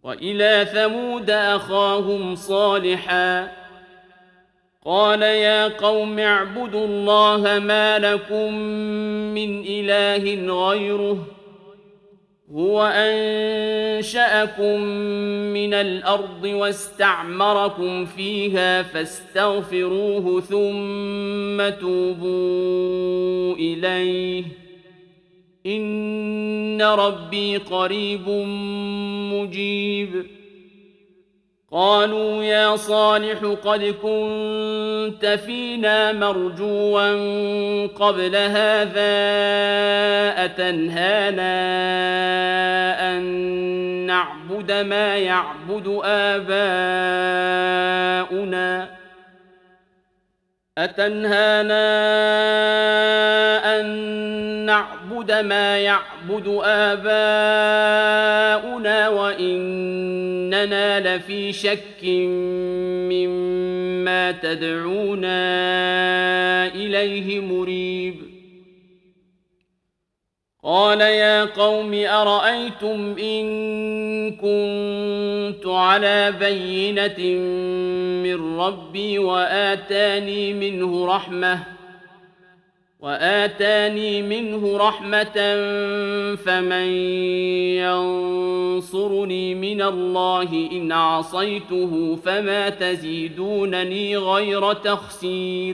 وإلى ثمود أخاهم صالحا قال يا قوم اعبدوا الله ما لكم من إله غيره هو أنشأكم من الأرض واستعمركم فيها فاستغفروه ثم توبوا إليه إن ربي قريب مجيب قالوا يا صالح قد كنت فينا مرجوا قبل هذا أتنهانا أن نعبد ما يعبد آباؤنا وإننا لفي شك مما تدعونا إليه مريب قال يا قوم أرأيتم إن كنت على بينة من ربي وآتاني منه رحمة فمن ينصرني من الله إن عصيته فما تزيدونني غير تخسير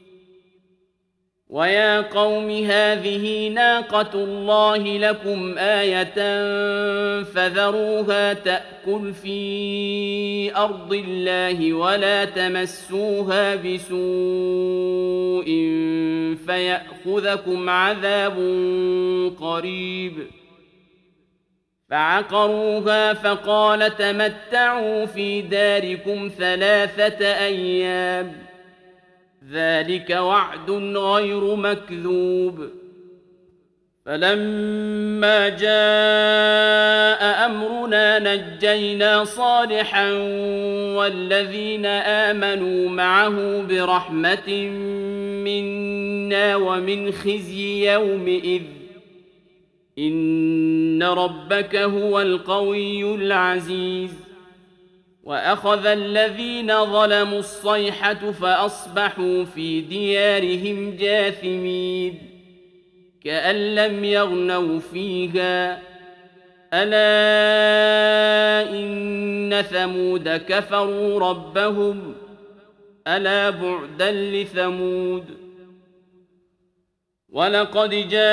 ويا قوم هذه ناقة الله لكم آية فذروها تأكل في أرض الله ولا تمسوها بسوء فيأخذكم عذاب قريب فعقروها فقال تمتعوا في داركم 3 أيام ذلك وعد غير مكذوب فلما جاء أمرنا نجينا صالحا والذين آمنوا معه برحمة منا ومن خزي يومئذ إن ربك هو القوي العزيز وأخذ الذين ظلموا الصيحة فأصبحوا في ديارهم جاثمين كأن لم يغنوا فيها ألا إن ثمود كفروا ربهم ألا بعدا لثمود ولقد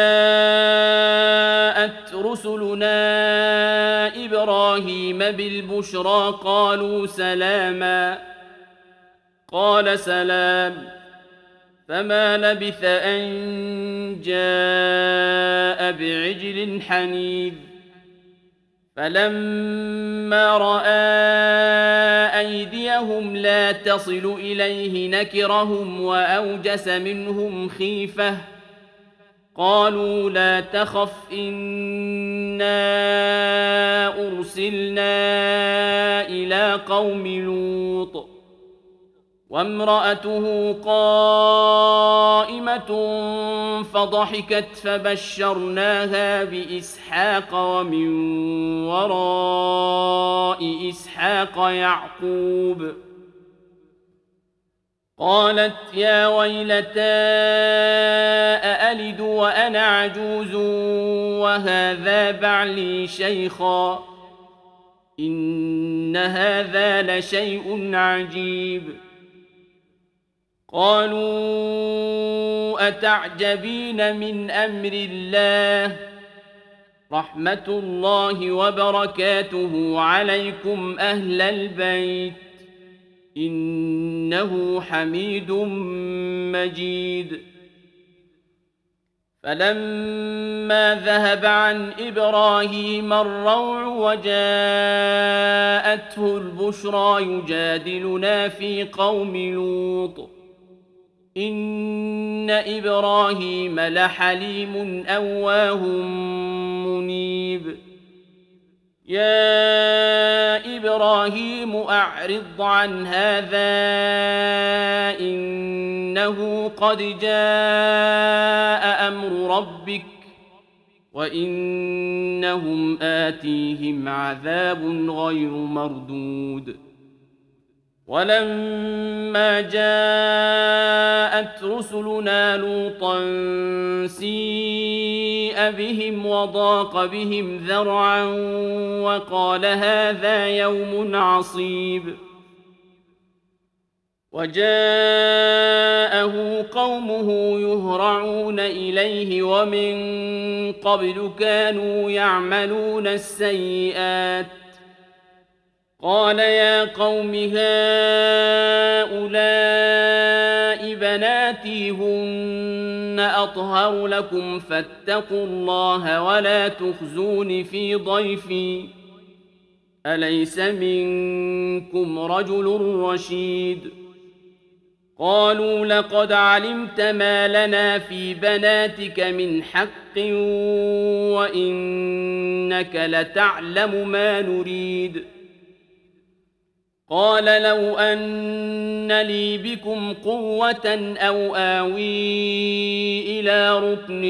جاءت رسلنا إبراهيم بالبشرى قالوا سلاما قال سلام فما لبث أن جاء بعجل حنيذ فلما رأى أيديهم لا تصل إليه نكرهم وأوجس منهم خيفة قالوا لا تخف إنا أرسلنا إلى قوم لوط وامرأته قائمة فضحكت فبشرناها بإسحاق ومن وراء إسحاق يعقوب قالت يا ويلتى أألد وأنا عجوز وهذا بعلي شيخا إن هذا لشيء عجيب قالوا أتعجبين من أمر الله رحمة الله وبركاته عليكم أهل البيت إنه حميد مجيد فلما ذهب عن إبراهيم الروع وجاءته البشرى يجادلنا في قوم لوط إن إبراهيم لحليم أواه منيب يا إبراهيم أعرض عن هذا إنه قد جاء أمر ربك وإنهم آتيهم عذاب غير مردود ولما جاءت رسلنا لوطا سيء بهم وضاق بهم ذرعا وقال هذا يوم عصيب وجاءه قومه يهرعون إليه ومن قبل كانوا يعملون السيئات قال يا قوم هؤلاء بناتي هن أطهر لكم فاتقوا الله ولا تخزون في ضيفي أليس منكم رجل رشيد قالوا لقد علمت ما لنا في بناتك من حق وإنك لتعلم ما نريد قال لو أن لي بكم قوة أو آوي إلى ركن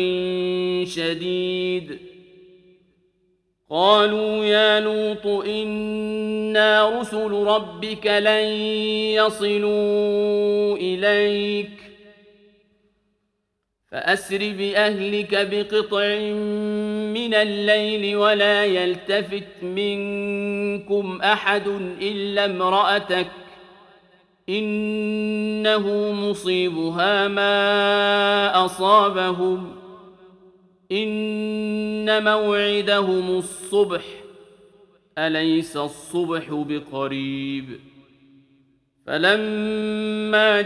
شديد قالوا يا لوط إنا رسل ربك لن يصلوا إليك فأسر بأهلك بقطع من الليل ولا يلتفت منكم أحد إلا امرأتك إنه مصيبها ما أصابهم إن موعدهم الصبح أليس الصبح بقريب فلما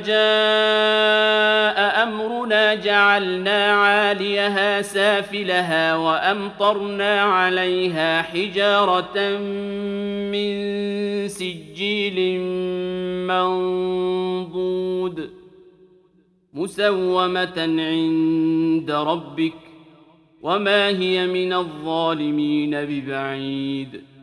جاء أمرنا جعلنا عاليها سافلها وأمطرنا عليها حجارة من سجيل منضود مسومة عند ربك وما هي من الظالمين ببعيد